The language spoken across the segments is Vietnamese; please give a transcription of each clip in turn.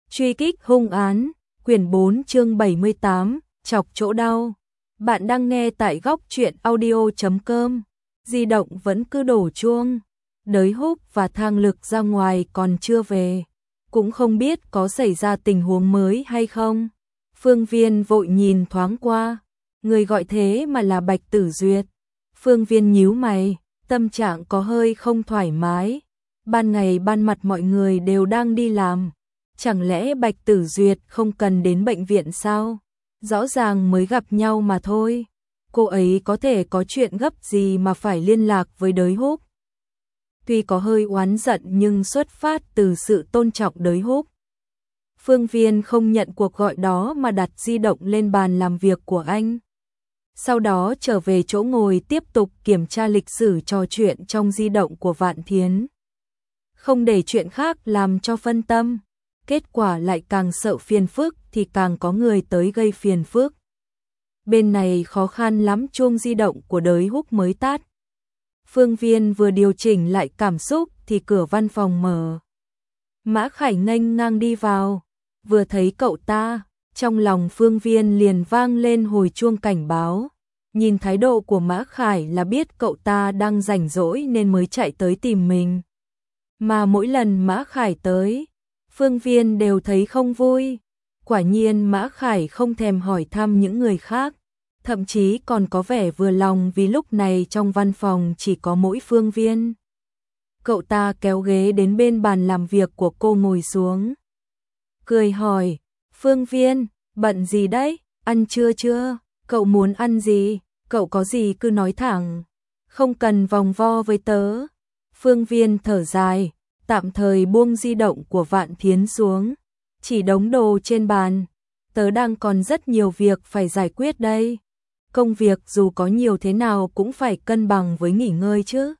Truy kích hung án, quyển 4 chương 78, chọc chỗ đau. Bạn đang nghe tại góc truyện audio.com. Di động vẫn cứ đổ chuông. Đới Húc và Thang Lực ra ngoài còn chưa về. Cũng không biết có xảy ra tình huống mới hay không. Phương Viên vội nhìn thoáng qua. Người gọi thế mà là Bạch Tử Duyệt. Phương Viên nhíu mày, tâm trạng có hơi không thoải mái. Ban ngày ban mặt mọi người đều đang đi làm. Chẳng lẽ Bạch Tử Duyệt không cần đến bệnh viện sao? Rõ ràng mới gặp nhau mà thôi. Cô ấy có thể có chuyện gấp gì mà phải liên lạc với Đới Húc. Tuy có hơi oán giận nhưng xuất phát từ sự tôn trọng Đới Húc. Phương Viên không nhận cuộc gọi đó mà đặt di động lên bàn làm việc của anh. Sau đó trở về chỗ ngồi tiếp tục kiểm tra lịch sử trò chuyện trong di động của Vạn Thiến. Không để chuyện khác làm cho phân tâm. Kết quả lại càng sợ phiền phức thì càng có người tới gây phiền phức. Bên này khó khăn lắm chuông di động của Đới Húc mới tắt. Phương Viên vừa điều chỉnh lại cảm xúc thì cửa văn phòng mở. Mã Khải nghênh ngang đi vào. Vừa thấy cậu ta, trong lòng Phương Viên liền vang lên hồi chuông cảnh báo. Nhìn thái độ của Mã Khải là biết cậu ta đang rảnh rỗi nên mới chạy tới tìm mình. Mà mỗi lần Mã Khải tới, Phương Viên đều thấy không vui. Quả nhiên Mã Khải không thèm hỏi thăm những người khác, thậm chí còn có vẻ vừa lòng vì lúc này trong văn phòng chỉ có mỗi Phương Viên. Cậu ta kéo ghế đến bên bàn làm việc của cô ngồi xuống. Cười hỏi, Phương Viên, bận gì đấy, ăn trưa chưa, cậu muốn ăn gì, cậu có gì cứ nói thẳng, không cần vòng vo với tớ. Phương Viên thở dài, tạm thời buông di động của Vạn Thiến xuống, chỉ đống đồ trên bàn. Tớ đang còn rất nhiều việc phải giải quyết đây. Công việc dù có nhiều thế nào cũng phải cân bằng với nghỉ ngơi chứ.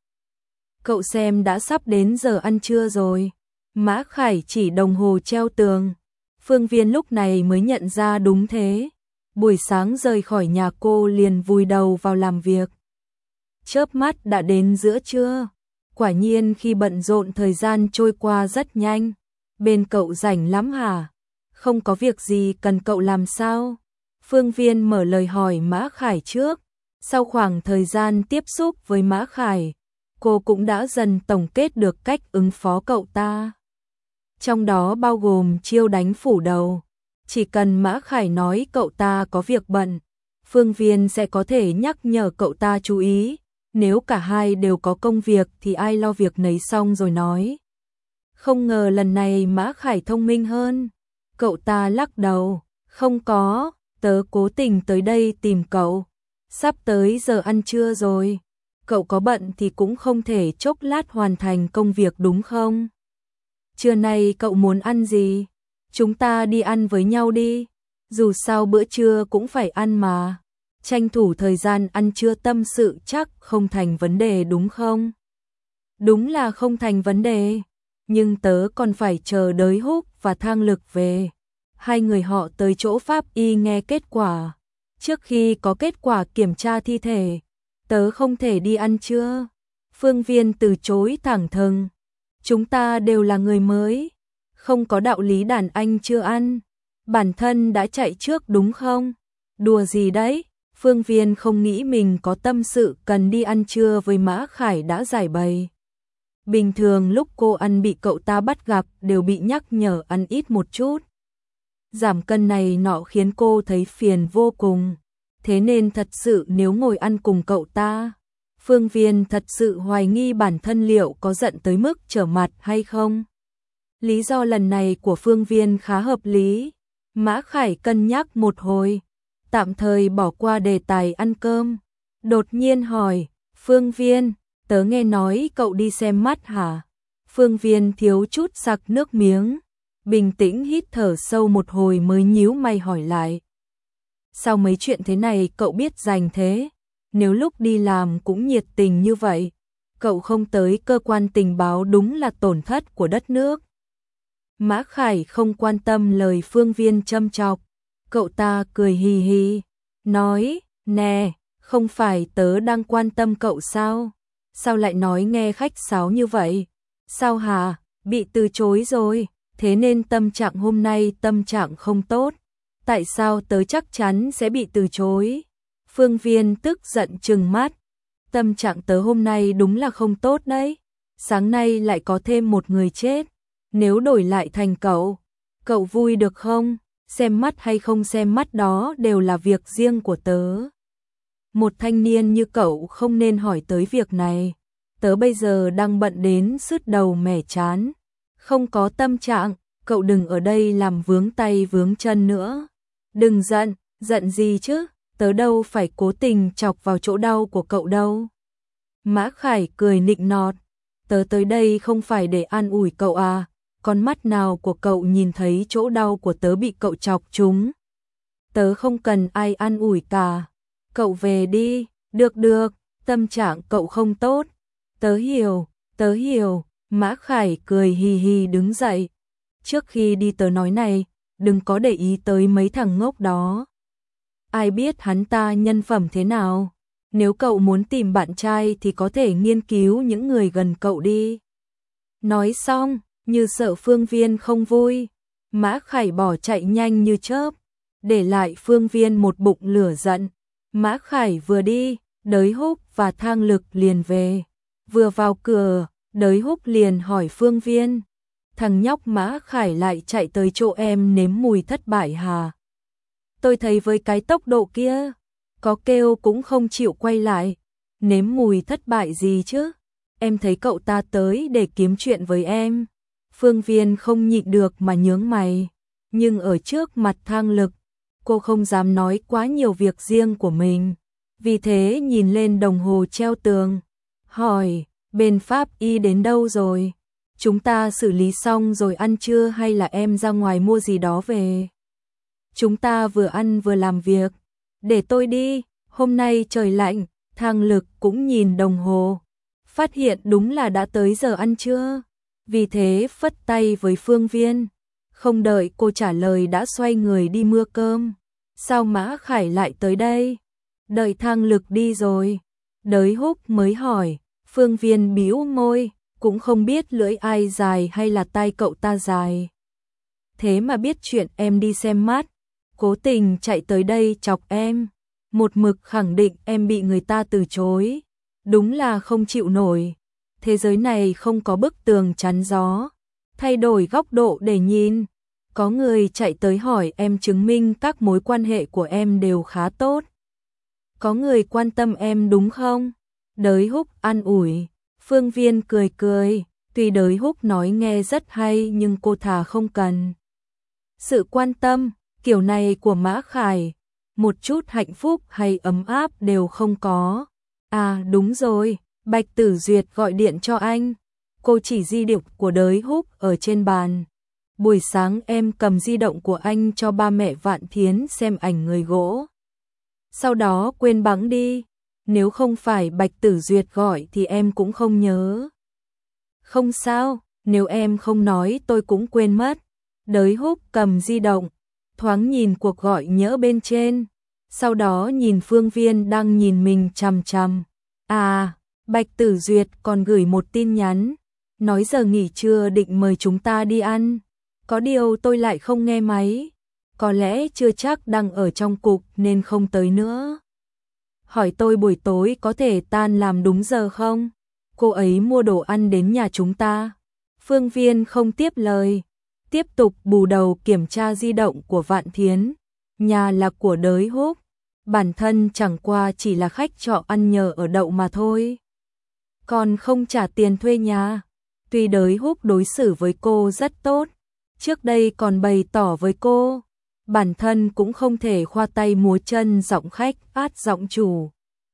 Cậu xem đã sắp đến giờ ăn trưa rồi. Mã Khải chỉ đồng hồ treo tường. Phương Viên lúc này mới nhận ra đúng thế. Buổi sáng rời khỏi nhà cô liền vùi đầu vào làm việc. Chớp mắt đã đến giữa trưa. Quả nhiên khi bận rộn thời gian trôi qua rất nhanh. Bên cậu rảnh lắm hả? Không có việc gì cần cậu làm sao? Phương Viên mở lời hỏi Mã Khải trước. Sau khoảng thời gian tiếp xúc với Mã Khải, cô cũng đã dần tổng kết được cách ứng phó cậu ta. Trong đó bao gồm chiêu đánh phủ đầu. Chỉ cần Mã Khải nói cậu ta có việc bận, Phương Viên sẽ có thể nhắc nhở cậu ta chú ý. Nếu cả hai đều có công việc thì ai lo việc nấy xong rồi nói. Không ngờ lần này Mã Khải thông minh hơn. Cậu ta lắc đầu, không có, tớ cố tình tới đây tìm cậu. Sắp tới giờ ăn trưa rồi. Cậu có bận thì cũng không thể chốc lát hoàn thành công việc đúng không? Trưa nay cậu muốn ăn gì? Chúng ta đi ăn với nhau đi. Dù sao bữa trưa cũng phải ăn mà. Tranh thủ thời gian ăn trưa tâm sự chắc không thành vấn đề đúng không? Đúng là không thành vấn đề. Nhưng tớ còn phải chờ Đới Húc và Thang Lực về. Hai người họ tới chỗ pháp y nghe kết quả. Trước khi có kết quả kiểm tra thi thể, tớ không thể đi ăn trưa. Phương Viên từ chối thẳng thừng. Chúng ta đều là người mới. Không có đạo lý đàn anh chưa ăn. Bản thân đã chạy trước đúng không? Đùa gì đấy? Phương Viên không nghĩ mình có tâm sự cần đi ăn trưa với Mã Khải đã giải bày. Bình thường lúc cô ăn bị cậu ta bắt gặp đều bị nhắc nhở ăn ít một chút. Giảm cân này nọ khiến cô thấy phiền vô cùng. Thế nên thật sự nếu ngồi ăn cùng cậu ta, Phương Viên thật sự hoài nghi bản thân liệu có giận tới mức trở mặt hay không. Lý do lần này của Phương Viên khá hợp lý. Mã Khải cân nhắc một hồi, tạm thời bỏ qua đề tài ăn cơm. Đột nhiên hỏi, Phương Viên, tớ nghe nói cậu đi xem mắt hả? Phương Viên thiếu chút sặc nước miếng, bình tĩnh hít thở sâu một hồi mới nhíu mày hỏi lại. Sao mấy chuyện thế này cậu biết dành thế? Nếu lúc đi làm cũng nhiệt tình như vậy, cậu không tới cơ quan tình báo đúng là tổn thất của đất nước. Mã Khải không quan tâm lời Phương Viên châm chọc. Cậu ta cười hì hì, nói, nè, không phải tớ đang quan tâm cậu sao? Sao lại nói nghe khách sáo như vậy? Sao hả? Bị từ chối rồi? thế nên tâm trạng hôm nay tâm trạng không tốt. Tại sao tớ chắc chắn sẽ bị từ chối? Phương Viên tức giận trừng mắt. Tâm trạng tớ hôm nay đúng là không tốt đấy. Sáng nay lại có thêm một người chết. Nếu đổi lại thành cậu, cậu vui được không? Xem mắt hay không xem mắt đó đều là việc riêng của tớ. Một thanh niên như cậu không nên hỏi tới việc này. Tớ bây giờ đang bận đến sứt đầu mẻ trán. Không có tâm trạng, cậu đừng ở đây làm vướng tay vướng chân nữa. Đừng giận, giận gì chứ, tớ đâu phải cố tình chọc vào chỗ đau của cậu đâu. Mã Khải cười nịnh nọt, tớ tới đây không phải để an ủi cậu à, con mắt nào của cậu nhìn thấy chỗ đau của tớ bị cậu chọc trúng. Tớ không cần ai an ủi cả, cậu về đi, được, tâm trạng cậu không tốt. Tớ hiểu, Mã Khải cười hì hì đứng dậy. Trước khi đi tớ nói này, đừng có để ý tới mấy thằng ngốc đó. Ai biết hắn ta nhân phẩm thế nào? Nếu cậu muốn tìm bạn trai thì có thể nghiên cứu những người gần cậu đi. Nói xong, như sợ Phương Viên không vui, Mã Khải bỏ chạy nhanh như chớp, để lại Phương Viên một bụng lửa giận. Mã Khải vừa đi, Đới Húc và Thang Lực liền về. Vừa vào cửa, Đới Húc liền hỏi Phương Viên, thằng nhóc Mã Khải lại chạy tới chỗ em nếm mùi thất bại hả? Tôi thấy với cái tốc độ kia, có kêu cũng không chịu quay lại. Nếm mùi thất bại gì chứ? Em thấy cậu ta tới để kiếm chuyện với em. Phương Viên không nhịn được mà nhướng mày. Nhưng ở trước mặt Thang Lực, cô không dám nói quá nhiều việc riêng của mình. Vì thế nhìn lên đồng hồ treo tường, hỏi, bên pháp y đến đâu rồi? Chúng ta xử lý xong rồi ăn trưa hay là em ra ngoài mua gì đó về? Chúng ta vừa ăn vừa làm việc. Để tôi đi, hôm nay trời lạnh. Thang Lực cũng nhìn đồng hồ, phát hiện đúng là đã tới giờ ăn trưa. Vì thế phất tay với Phương Viên, không đợi cô trả lời đã xoay người đi mua cơm. Sao Mã Khải lại tới đây? Đợi Thang Lực đi rồi, Đới Húc mới hỏi. Phương Viên bĩu môi, cũng không biết lưỡi ai dài hay là tai cậu ta dài. Thế mà biết chuyện em đi xem mắt, cố tình chạy tới đây chọc em, một mực khẳng định em bị người ta từ chối. Đúng là không chịu nổi. Thế giới này không có bức tường chắn gió. Thay đổi góc độ để nhìn. Có người chạy tới hỏi em chứng minh các mối quan hệ của em đều khá tốt. Có người quan tâm em đúng không? Đới Húc an ủi. Phương Viên cười. Tuy Đới Húc nói nghe rất hay nhưng cô thà không cần. Sự quan tâm kiểu này của Mã Khải, một chút hạnh phúc hay ấm áp đều không có. À đúng rồi, Bạch Tử Duyệt gọi điện cho anh. Cô chỉ di động của Đới Húc ở trên bàn. Buổi sáng em cầm di động của anh cho ba mẹ Vạn Thiến xem ảnh người gỗ. Sau đó quên bẵng đi. Nếu không phải Bạch Tử Duyệt gọi thì em cũng không nhớ. Không sao, nếu em không nói tôi cũng quên mất. Đới Húc cầm di động, thoáng nhìn cuộc gọi nhỡ bên trên. Sau đó nhìn Phương Viên đang nhìn mình chằm chằm. À, Bạch Tử Duyệt còn gửi một tin nhắn, nói giờ nghỉ trưa định mời chúng ta đi ăn. Có điều tôi lại không nghe máy, có lẽ chưa chắc đang ở trong cục nên không tới nữa. Hỏi tôi buổi tối có thể tan làm đúng giờ không? Cô ấy mua đồ ăn đến nhà chúng ta. Phương Viên không tiếp lời, tiếp tục bù đầu kiểm tra di động của Vạn Thiến. Nhà là của Đới Húc, bản thân chẳng qua chỉ là khách trọ ăn nhờ ở đậu mà thôi. Còn không trả tiền thuê nhà. Tuy Đới Húc đối xử với cô rất tốt, trước đây còn bày tỏ với cô, bản thân cũng không thể khoa tay múa chân giọng khách át giọng chủ.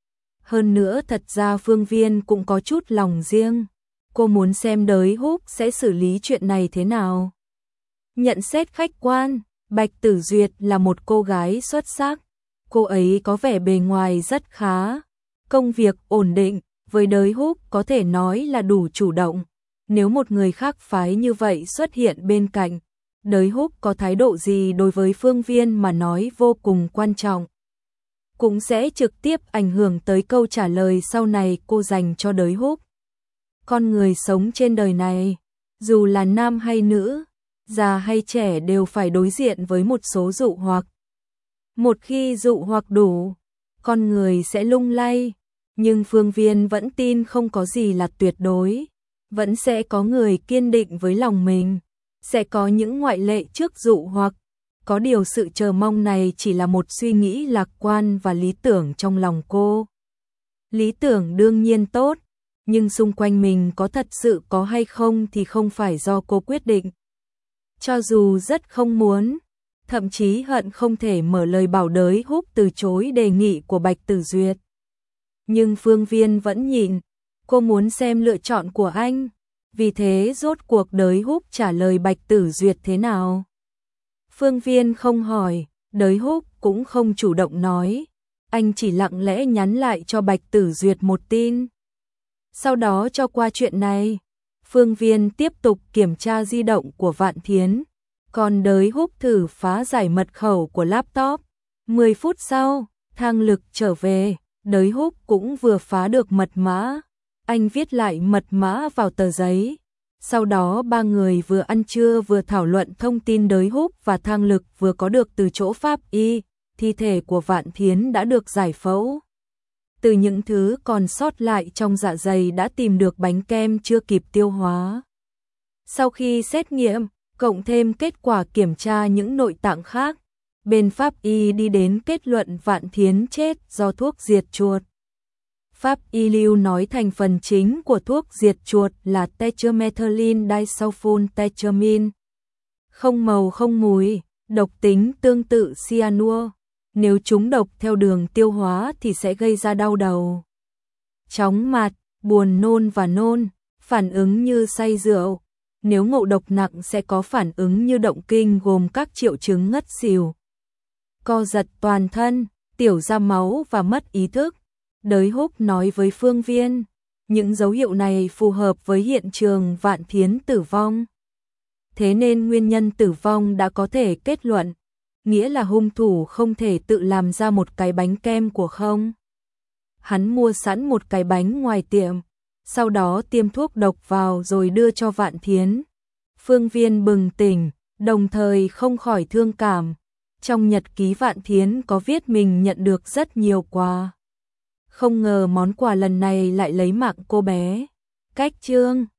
Hơn nữa thật ra Phương Viên cũng có chút lòng riêng. Cô muốn xem Đới Húc sẽ xử lý chuyện này thế nào. Nhận xét khách quan, Bạch Tử Duyệt là một cô gái xuất sắc. Cô ấy có vẻ bề ngoài rất khá, công việc ổn định, với Đới Húc có thể nói là đủ chủ động. Nếu một người khác phái như vậy xuất hiện bên cạnh, Đới Húc có thái độ gì đối với Phương Viên mà nói vô cùng quan trọng, cũng sẽ trực tiếp ảnh hưởng tới câu trả lời sau này cô dành cho Đới Húc. Con người sống trên đời này, dù là nam hay nữ, già hay trẻ đều phải đối diện với một số dụ hoặc. Một khi dụ hoặc đủ, con người sẽ lung lay, nhưng Phương Viên vẫn tin không có gì là tuyệt đối, vẫn sẽ có người kiên định với lòng mình, sẽ có những ngoại lệ trước dụ hoặc. Có điều sự chờ mong này chỉ là một suy nghĩ lạc quan và lý tưởng trong lòng cô. Lý tưởng đương nhiên tốt, nhưng xung quanh mình có thật sự có hay không thì không phải do cô quyết định. Cho dù rất không muốn, thậm chí hận không thể mở lời bảo Đới Húc từ chối đề nghị của Bạch Tử Duyệt. Nhưng Phương Viên vẫn nhịn, cô muốn xem lựa chọn của anh, vì thế rốt cuộc Đới Húc trả lời Bạch Tử Duyệt thế nào. Phương Viên không hỏi, Đới Húc cũng không chủ động nói, anh chỉ lặng lẽ nhắn lại cho Bạch Tử Duyệt một tin. Sau đó cho qua chuyện này, Phương Viên tiếp tục kiểm tra di động của Vạn Thiến, còn Đới Húc thử phá giải mật khẩu của laptop. 10 phút sau, Thang Lực trở về, Đới Húc cũng vừa phá được mật mã. Anh viết lại mật mã vào tờ giấy. Sau đó ba người vừa ăn trưa vừa thảo luận thông tin Đới Húc và Thang Lực vừa có được từ chỗ pháp y, thi thể của Vạn Thiến đã được giải phẫu. Từ những thứ còn sót lại trong dạ dày đã tìm được bánh kem chưa kịp tiêu hóa. Sau khi xét nghiệm, cộng thêm kết quả kiểm tra những nội tạng khác, bên pháp y đi đến kết luận Vạn Thiến chết do thuốc diệt chuột. Pháp y lưu nói thành phần chính của thuốc diệt chuột là tetramethylin disulfone tetramine. Không màu không mùi, độc tính tương tự cyanua. Nếu trúng độc theo đường tiêu hóa thì sẽ gây ra đau đầu, chóng mặt, buồn nôn và nôn, phản ứng như say rượu. Nếu ngộ độc nặng sẽ có phản ứng như động kinh gồm các triệu chứng ngất xỉu, co giật toàn thân, tiểu ra máu và mất ý thức. Đới Húc nói với Phương Viên, những dấu hiệu này phù hợp với hiện trường Vạn Thiến tử vong. Thế nên nguyên nhân tử vong đã có thể kết luận, nghĩa là hung thủ không thể tự làm ra một cái bánh kem của không. Hắn mua sẵn một cái bánh ngoài tiệm, sau đó tiêm thuốc độc vào rồi đưa cho Vạn Thiến. Phương Viên bừng tỉnh, đồng thời không khỏi thương cảm. Trong nhật ký Vạn Thiến có viết mình nhận được rất nhiều quà. Không ngờ món quà lần này lại lấy mạng cô bé. Cách chương